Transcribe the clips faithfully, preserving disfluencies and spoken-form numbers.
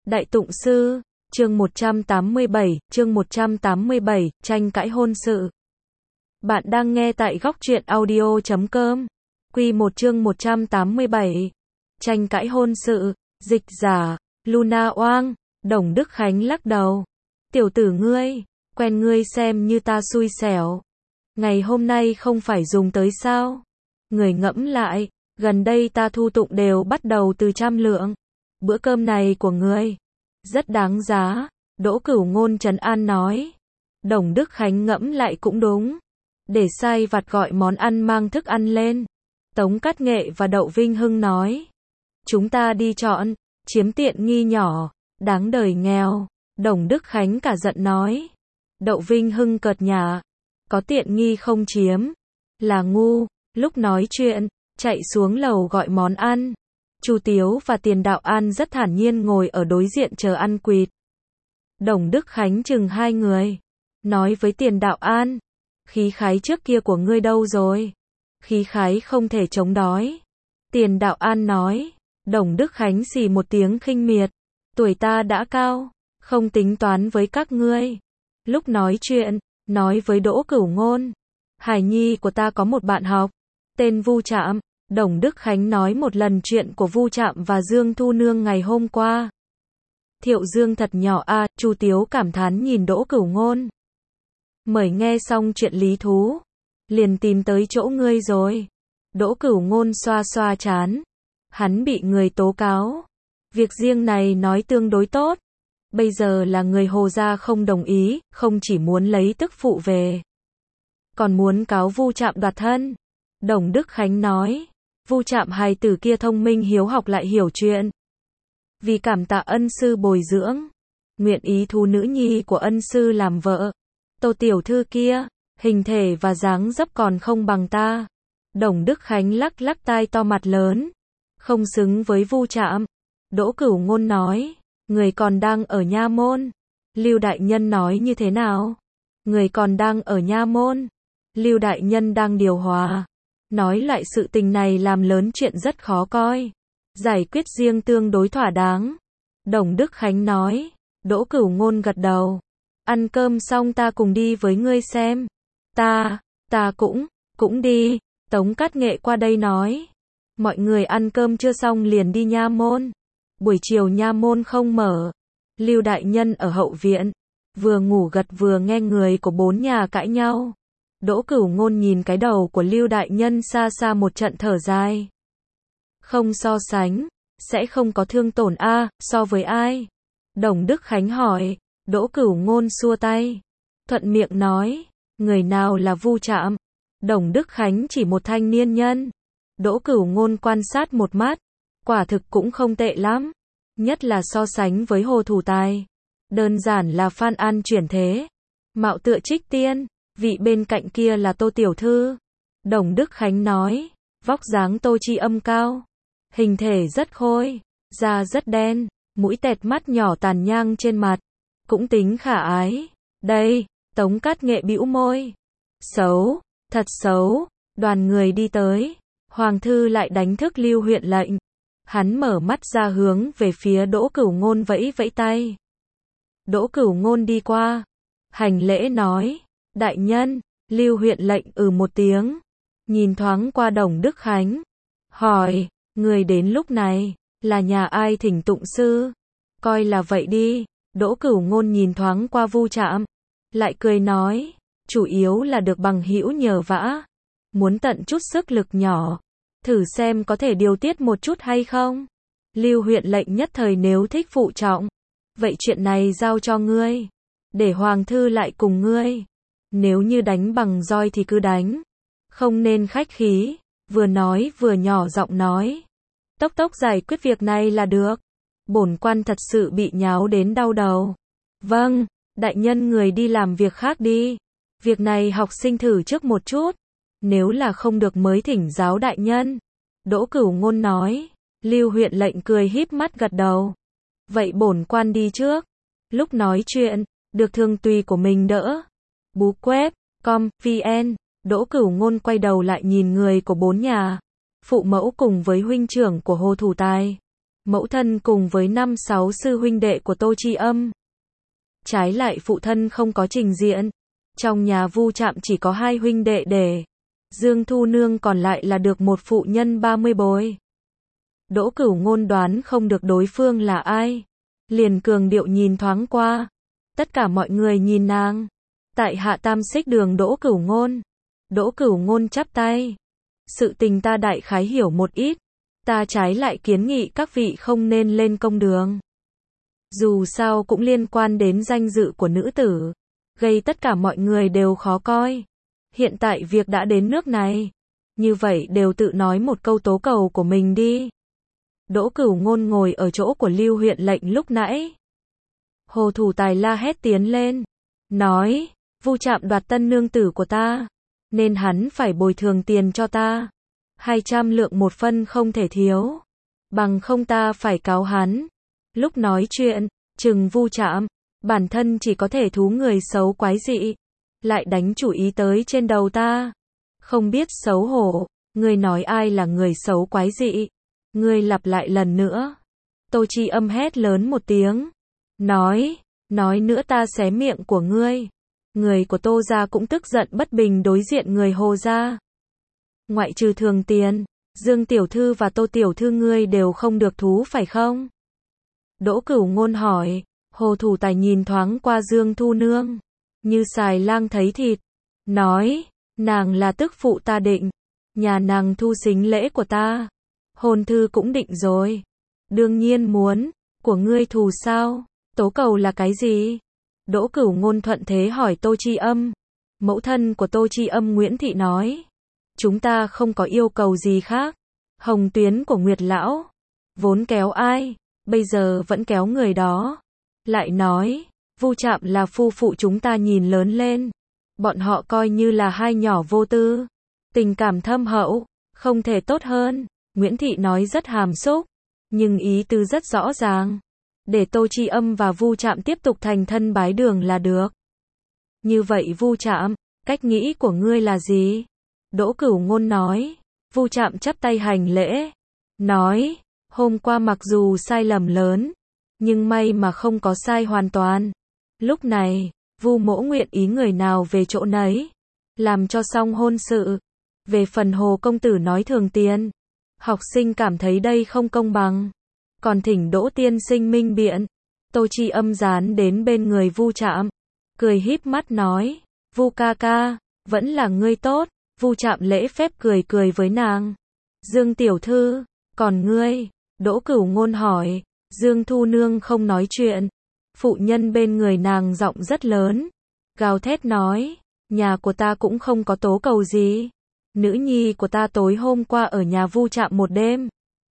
Đại Tụng Sư, chương một trăm tám mươi bảy, chương một trăm tám mươi bảy, tranh cãi hôn sự. Bạn đang nghe tại góc truyện audio chấm com. Quy một chương một trăm tám mươi bảy. Tranh cãi hôn sự, dịch giả, Luna Oang, Đồng Đức Khánh lắc đầu. Tiểu tử ngươi, quen ngươi xem như ta xui xẻo. Ngày hôm nay không phải dùng tới sao? Người ngẫm lại, gần đây ta thu tụng đều bắt đầu từ trăm lượng. Bữa cơm này của ngươi rất đáng giá, Đỗ Cửu Ngôn trấn an nói. Đồng Đức Khánh ngẫm lại cũng đúng. Để sai vặt gọi món ăn mang thức ăn lên. Tống Cát Nghệ và Đậu Vinh Hưng nói. Chúng ta đi chọn, chiếm tiện nghi nhỏ, đáng đời nghèo. Đồng Đức Khánh cả giận nói. Đậu Vinh Hưng cợt nhả. Có tiện nghi không chiếm, là ngu. Lúc nói chuyện, chạy xuống lầu gọi món ăn. Chu Tiếu và Tiền Đạo An rất thản nhiên ngồi ở đối diện chờ ăn quỵt. Đồng Đức Khánh chừng hai người, nói với Tiền Đạo An, khí khái trước kia của ngươi đâu rồi? Khí khái không thể chống đói. Tiền Đạo An nói. Đồng Đức Khánh xì một tiếng khinh miệt, tuổi ta đã cao, không tính toán với các ngươi. Lúc nói chuyện, nói với Đỗ Cửu Ngôn, Hải nhi của ta có một bạn học, tên Vu Trạm. Đồng Đức Khánh nói một lần chuyện của Vu Trạm và Dương Thu Nương ngày hôm qua. Thiệu Dương thật nhỏ a, à, Chu Tiếu cảm thán nhìn Đỗ Cửu Ngôn. Mời nghe xong chuyện lý thú, liền tìm tới chỗ ngươi rồi. Đỗ Cửu Ngôn xoa xoa trán. Hắn bị người tố cáo. Việc riêng này nói tương đối tốt. Bây giờ là người Hồ gia không đồng ý, không chỉ muốn lấy tức phụ về, còn muốn cáo Vu Trạm đoạt thân. Đồng Đức Khánh nói. Vu Trạm hài tử kia thông minh hiếu học lại hiểu chuyện. Vì cảm tạ ân sư bồi dưỡng, nguyện ý thu nữ nhi của ân sư làm vợ. Tô tiểu thư kia, hình thể và dáng dấp còn không bằng ta. Đồng Đức Khánh lắc lắc tai to mặt lớn. Không xứng với Vu Trạm. Đỗ Cửu Ngôn nói. Người còn đang ở nha môn. Lưu đại nhân nói như thế nào? Người còn đang ở nha môn. Lưu đại nhân đang điều hòa. Nói lại sự tình này làm lớn chuyện rất khó coi. Giải quyết riêng tương đối thỏa đáng. Đồng Đức Khánh nói. Đỗ Cửu Ngôn gật đầu. Ăn cơm xong ta cùng đi với ngươi xem. Ta, ta cũng, cũng đi. Tống Cát Nghệ qua đây nói. Mọi người ăn cơm chưa xong liền đi nha môn. Buổi chiều nha môn không mở. Lưu đại nhân ở hậu viện. Vừa ngủ gật vừa nghe người của bốn nhà cãi nhau. Đỗ Cửu Ngôn nhìn cái đầu của Lưu đại nhân xa xa một trận thở dài. Không so sánh, sẽ không có thương tổn a, à, so với ai? Đồng Đức Khánh hỏi. Đỗ Cửu Ngôn xua tay. Thuận miệng nói. Người nào là Vu Trạm? Đồng Đức Khánh chỉ một thanh niên nhân. Đỗ Cửu Ngôn quan sát một mắt. Quả thực cũng không tệ lắm. Nhất là so sánh với Hồ Thủ Tài. Đơn giản là Phan An chuyển thế. Mạo tựa Trích Tiên. Vị bên cạnh kia là Tô tiểu thư. Đồng Đức Khánh nói. Vóc dáng Tô Chi Âm cao. Hình thể rất khôi. Da rất đen. Mũi tẹt mắt nhỏ tàn nhang trên mặt. Cũng tính khả ái. Đây. Tống Cát Nghệ bĩu môi. Xấu. Thật xấu. Đoàn người đi tới. Hoàng thư lại đánh thức Lưu huyện lệnh. Hắn mở mắt ra hướng về phía Đỗ Cửu Ngôn vẫy vẫy tay. Đỗ Cửu Ngôn đi qua. Hành lễ nói. Đại nhân. Lưu huyện lệnh ừ một tiếng. Nhìn thoáng qua Đồng Đức Khánh. Hỏi. Người đến lúc này. Là nhà ai thỉnh tụng sư? Coi là vậy đi. Đỗ Cửu Ngôn nhìn thoáng qua Vu Trạm. Lại cười nói. Chủ yếu là được bằng hữu nhờ vả. Muốn tận chút sức lực nhỏ. Thử xem có thể điều tiết một chút hay không? Lưu huyện lệnh nhất thời nếu thích phụ trọng. Vậy chuyện này giao cho ngươi. Để Hoàng thư lại cùng ngươi. Nếu như đánh bằng roi thì cứ đánh. Không nên khách khí. Vừa nói vừa nhỏ giọng nói. Tốc tốc giải quyết việc này là được. Bổn quan thật sự bị nháo đến đau đầu. Vâng, đại nhân người đi làm việc khác đi. Việc này học sinh thử trước một chút. Nếu là không được mới thỉnh giáo đại nhân. Đỗ Cửu Ngôn nói. Lưu huyện lệnh cười híp mắt gật đầu. Vậy bổn quan đi trước. Lúc nói chuyện, được thương tùy của mình đỡ. Bú quét, com, vn. Đỗ Cửu Ngôn quay đầu lại nhìn người của bốn nhà. Phụ mẫu cùng với huynh trưởng của Hồ Thủ Tài. mẫu thân cùng với năm sáu sư huynh đệ của Tô Chi Âm. Trái lại phụ thân không có trình diện. Trong nhà Vu Trạm chỉ có hai huynh đệ để. Dương Thu Nương còn lại là được một phụ nhân ba mươi bối. Đỗ Cửu Ngôn đoán không được đối phương là ai. Liền cường điệu nhìn thoáng qua. Tất cả mọi người nhìn nàng. Tại hạ Tam Xích Đường Đỗ Cửu Ngôn. Đỗ Cửu Ngôn chắp tay. Sự tình ta đại khái hiểu một ít. Ta trái lại kiến nghị các vị không nên lên công đường. Dù sao cũng liên quan đến danh dự của nữ tử. Gây tất cả mọi người đều khó coi. Hiện tại việc đã đến nước này. Như vậy đều tự nói một câu tố cầu của mình đi. Đỗ Cửu Ngôn ngồi ở chỗ của Lưu huyện lệnh lúc nãy. Hồ Thủ Tài la hét tiến lên. Nói, Vu Trạm đoạt tân nương tử của ta. Nên hắn phải bồi thường tiền cho ta. Hai trăm lượng một phân không thể thiếu. Bằng không ta phải cáo hắn. Lúc nói chuyện, chừng Vu Trạm. Bản thân chỉ có thể thú người xấu quái dị. Lại đánh chủ ý tới trên đầu ta. Không biết xấu hổ. Ngươi nói ai là người xấu quái dị? Ngươi lặp lại lần nữa. Tô Chi Âm hét lớn một tiếng. Nói, nói nữa ta xé miệng của ngươi. Người của Tô gia cũng tức giận bất bình đối diện người Hồ gia. Ngoại trừ Thường Tiền, Dương tiểu thư và Tô tiểu thư ngươi đều không được thú phải không? Đỗ Cửu Ngôn hỏi. Hồ Thủ Tài nhìn thoáng qua Dương Thu Nương. Như xài lang thấy thịt. Nói, nàng là tức phụ ta định. Nhà nàng thu sính lễ của ta. Hôn thư cũng định rồi. Đương nhiên muốn. Của ngươi thù sao? Tố cầu là cái gì? Đỗ Cửu Ngôn thuận thế hỏi Tô Chi Âm. Mẫu thân của Tô Chi Âm Nguyễn Thị nói. Chúng ta không có yêu cầu gì khác. Hồng tuyến của Nguyệt Lão. Vốn kéo ai? Bây giờ vẫn kéo người đó. Lại nói, Vu Trạm là phu phụ chúng ta nhìn lớn lên. Bọn họ coi như là hai nhỏ vô tư. Tình cảm thâm hậu, không thể tốt hơn. Nguyễn Thị nói rất hàm xúc, nhưng ý tứ rất rõ ràng. Để Tô Chi Âm và Vu Trạm tiếp tục thành thân bái đường là được. Như vậy Vu Trạm, cách nghĩ của ngươi là gì? Đỗ Cửu Ngôn nói. Vu Trạm chắp tay hành lễ. Nói, hôm qua mặc dù sai lầm lớn, nhưng may mà không có sai hoàn toàn. Lúc này, Vu mỗ nguyện ý người nào về chỗ nấy. Làm cho xong hôn sự. Về phần Hồ công tử nói Thường Tiền. Học sinh cảm thấy đây không công bằng. Còn thỉnh Đỗ tiên sinh minh biện. Tô Chi Âm dán đến bên người Vu Trạm. Cười híp mắt nói. Vu ca ca, vẫn là ngươi tốt. Vu Trạm lễ phép cười cười với nàng. Dương tiểu thư, còn ngươi? Đỗ Cửu Ngôn hỏi. Dương Thu Nương không nói chuyện. Phụ nhân bên người nàng giọng rất lớn. Gào thét nói. Nhà của ta cũng không có tố cầu gì. Nữ nhi của ta tối hôm qua ở nhà Vu Trạm một đêm.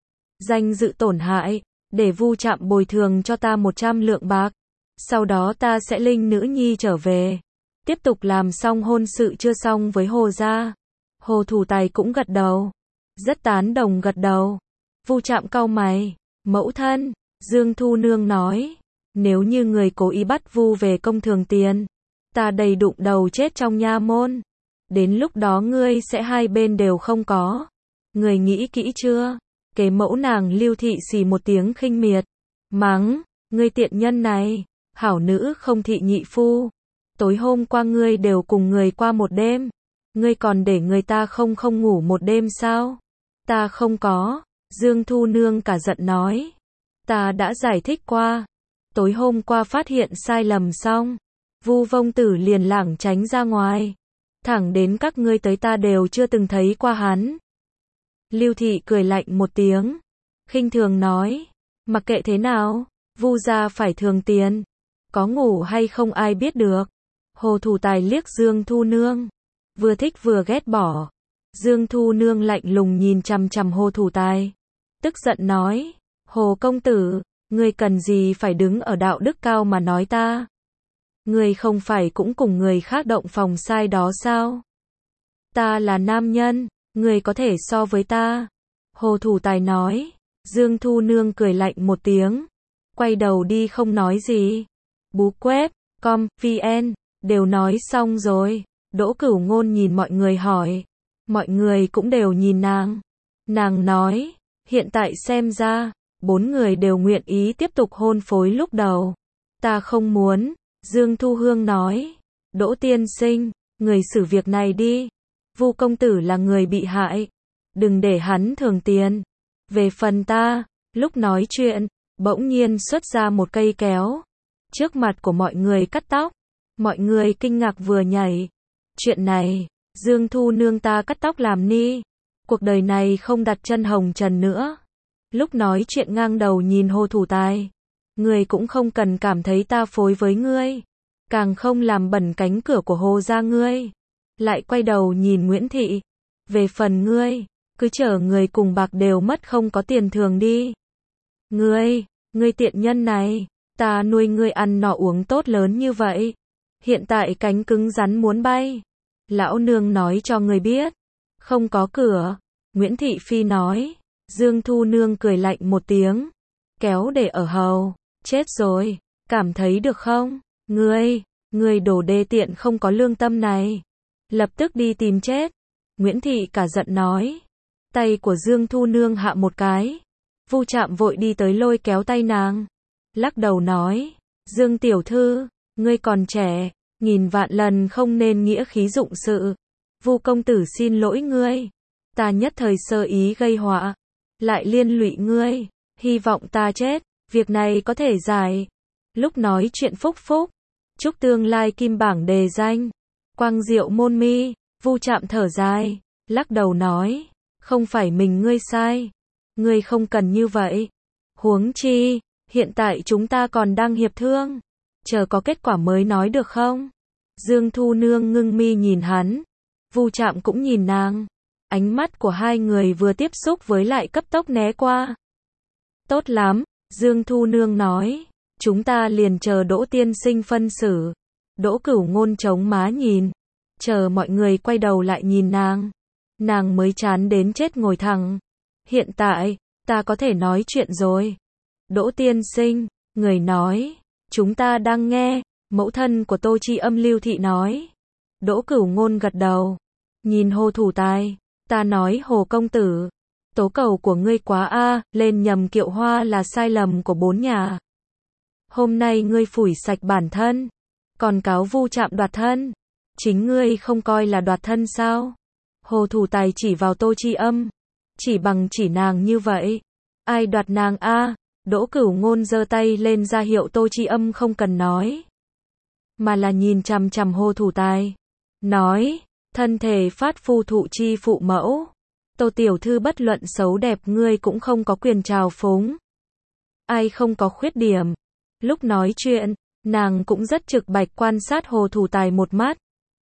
Danh dự tổn hại. Để Vu Trạm bồi thường cho ta một trăm lượng bạc. Sau đó ta sẽ linh nữ nhi trở về. Tiếp tục làm xong hôn sự chưa xong với Hồ gia. Hồ Thủ Tài cũng gật đầu. Rất tán đồng gật đầu. Vu Trạm cau mày. Mẫu thân, Dương Thu Nương nói. Nếu như người cố ý bắt Vu về công Thường Tiền, ta đầy đụng đầu chết trong nha môn. Đến lúc đó ngươi sẽ hai bên đều không có. Người nghĩ kỹ chưa? Kế mẫu nàng Lưu Thị xì một tiếng khinh miệt. Mắng, ngươi tiện nhân này. Hảo nữ không thị nhị phu. Tối hôm qua ngươi đều cùng người qua một đêm. Ngươi còn để người ta không không ngủ một đêm sao? Ta không có. Dương Thu Nương cả giận nói. Ta đã giải thích qua. Tối hôm qua phát hiện sai lầm xong. Vu Vông Tử liền lảng tránh ra ngoài. Thẳng đến các ngươi tới ta đều chưa từng thấy qua hắn. Lưu Thị cười lạnh một tiếng. Khinh thường nói. Mặc kệ thế nào, Vu gia phải Thường Tiền. Có ngủ hay không ai biết được. Hồ Thủ Tài liếc Dương Thu Nương. Vừa thích vừa ghét bỏ. Dương Thu Nương lạnh lùng nhìn chằm chằm Hồ Thủ Tài. Tức giận nói. Hồ công tử, ngươi cần gì phải đứng ở đạo đức cao mà nói ta? Ngươi không phải cũng cùng người khác động phòng sai đó sao? Ta là nam nhân, ngươi có thể so với ta. Hồ Thủ Tài nói. Dương Thu Nương cười lạnh một tiếng. Quay đầu đi không nói gì. Bú web, com, vn, đều nói xong rồi. Đỗ Cửu Ngôn nhìn mọi người hỏi. Mọi người cũng đều nhìn nàng. Nàng nói. Hiện tại xem ra, bốn người đều nguyện ý tiếp tục hôn phối lúc đầu. Ta không muốn, Dương Thu Hương nói. Đỗ tiên sinh, người xử việc này đi. Vu công tử là người bị hại. Đừng để hắn thưởng tiền. Về phần ta, lúc nói chuyện, bỗng nhiên xuất ra một cây kéo. Trước mặt của mọi người cắt tóc. Mọi người kinh ngạc vừa nhảy. Chuyện này, Dương Thu Nương ta cắt tóc làm ni. Cuộc đời này không đặt chân hồng trần nữa. Lúc nói chuyện ngang đầu nhìn Hồ Thủ Tài. Ngươi cũng không cần cảm thấy ta phối với ngươi. Càng không làm bẩn cánh cửa của Hồ gia ngươi. Lại quay đầu nhìn Nguyễn Thị. Về phần ngươi, cứ chở người cùng bạc đều mất không có tiền thường đi. Ngươi, ngươi tiện nhân này, ta nuôi ngươi ăn nọ uống tốt lớn như vậy. Hiện tại cánh cứng rắn muốn bay. Lão nương nói cho ngươi biết. Không có cửa. Nguyễn Thị Phi nói. Dương Thu Nương cười lạnh một tiếng. Kéo để ở hầu. Chết rồi. Cảm thấy được không? Ngươi, ngươi đồ đê tiện không có lương tâm này. Lập tức đi tìm chết. Nguyễn Thị cả giận nói. Tay của Dương Thu Nương hạ một cái. Vu Trạm vội đi tới lôi kéo tay nàng. Lắc đầu nói. Dương tiểu thư, ngươi còn trẻ. Nghìn vạn lần không nên nghĩa khí dụng sự. Vu công tử xin lỗi ngươi. Ta nhất thời sơ ý gây họa. Lại liên lụy ngươi. Hy vọng ta chết. Việc này có thể giải. Lúc nói chuyện phúc phúc. Chúc tương lai kim bảng đề danh. Quang diệu môn mi. Vu Trạm thở dài. Lắc đầu nói. Không phải mình ngươi sai. Ngươi không cần như vậy. Huống chi. Hiện tại chúng ta còn đang hiệp thương. Chờ có kết quả mới nói được không? Dương Thu Nương ngưng mi nhìn hắn. Vu Trạm cũng nhìn nàng. Ánh mắt của hai người vừa tiếp xúc với lại cấp tốc né qua. Tốt lắm, Dương Thu Nương nói. Chúng ta liền chờ Đỗ tiên sinh phân xử. Đỗ Cửu Ngôn chống má nhìn. Chờ mọi người quay đầu lại nhìn nàng. Nàng mới chán đến chết ngồi thẳng. Hiện tại, ta có thể nói chuyện rồi. Đỗ tiên sinh, người nói. Chúng ta đang nghe. Mẫu thân của Tô Chi Âm Lưu Thị nói. Đỗ Cửu Ngôn gật đầu. Nhìn Hồ Thủ Tài. Ta nói Hồ công tử. Tố cầu của ngươi quá a, lên nhầm kiệu hoa là sai lầm của bốn nhà. Hôm nay ngươi phủi sạch bản thân. Còn cáo Vu Trạm đoạt thân. Chính ngươi không coi là đoạt thân sao? Hồ Thủ Tài chỉ vào Tô Chi Âm. Chỉ bằng chỉ nàng như vậy. Ai đoạt nàng a? Đỗ Cửu Ngôn giơ tay lên ra hiệu Tô Chi Âm không cần nói. Mà là nhìn chằm chằm Hồ Thủ Tài. Nói, thân thể phát phu thụ chi phụ mẫu. Tô tiểu thư bất luận xấu đẹp ngươi cũng không có quyền trào phúng. Ai không có khuyết điểm. Lúc nói chuyện, nàng cũng rất trực bạch quan sát Hồ Thủ Tài một mắt.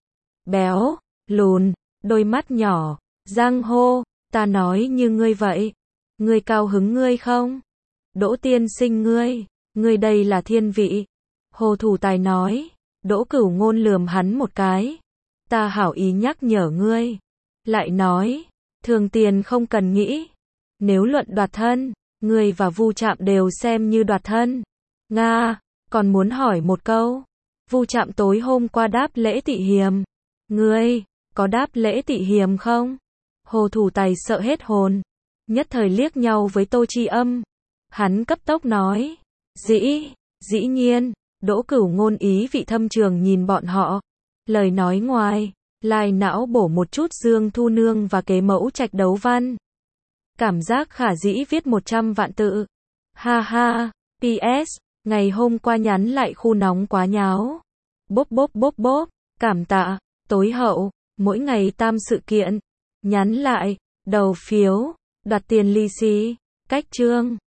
Béo, lùn, đôi mắt nhỏ, giang hô, ta nói như ngươi vậy. Ngươi cao hứng ngươi không? Đỗ tiên sinh ngươi, ngươi đây là thiên vị. Hồ Thủ Tài nói. Đỗ Cửu Ngôn lườm hắn một cái. Ta hảo ý nhắc nhở ngươi. Lại nói, thường tiền không cần nghĩ. Nếu luận đoạt thân, ngươi và Vu Trạm đều xem như đoạt thân. Nga, còn muốn hỏi một câu. Vu Trạm tối hôm qua đáp lễ tị hiềm. Ngươi, có đáp lễ tị hiềm không? Hồ Thủ Tài sợ hết hồn. Nhất thời liếc nhau với Tô Chi Âm. Hắn cấp tốc nói. Dĩ, dĩ nhiên. Đỗ Cửu Ngôn ý vị thâm trường nhìn bọn họ. Lời nói ngoài, lai não bổ một chút Dương Thu Nương và kế mẫu trạch đấu văn. Cảm giác khả dĩ viết một trăm vạn tự. Ha ha, pê ét, ngày hôm qua nhắn lại khu nóng quá nháo. Bốp bốp bốp bốp, cảm tạ, tối hậu, mỗi ngày tam sự kiện. Nhắn lại, đầu phiếu, đoạt tiền lì xì, cách chương.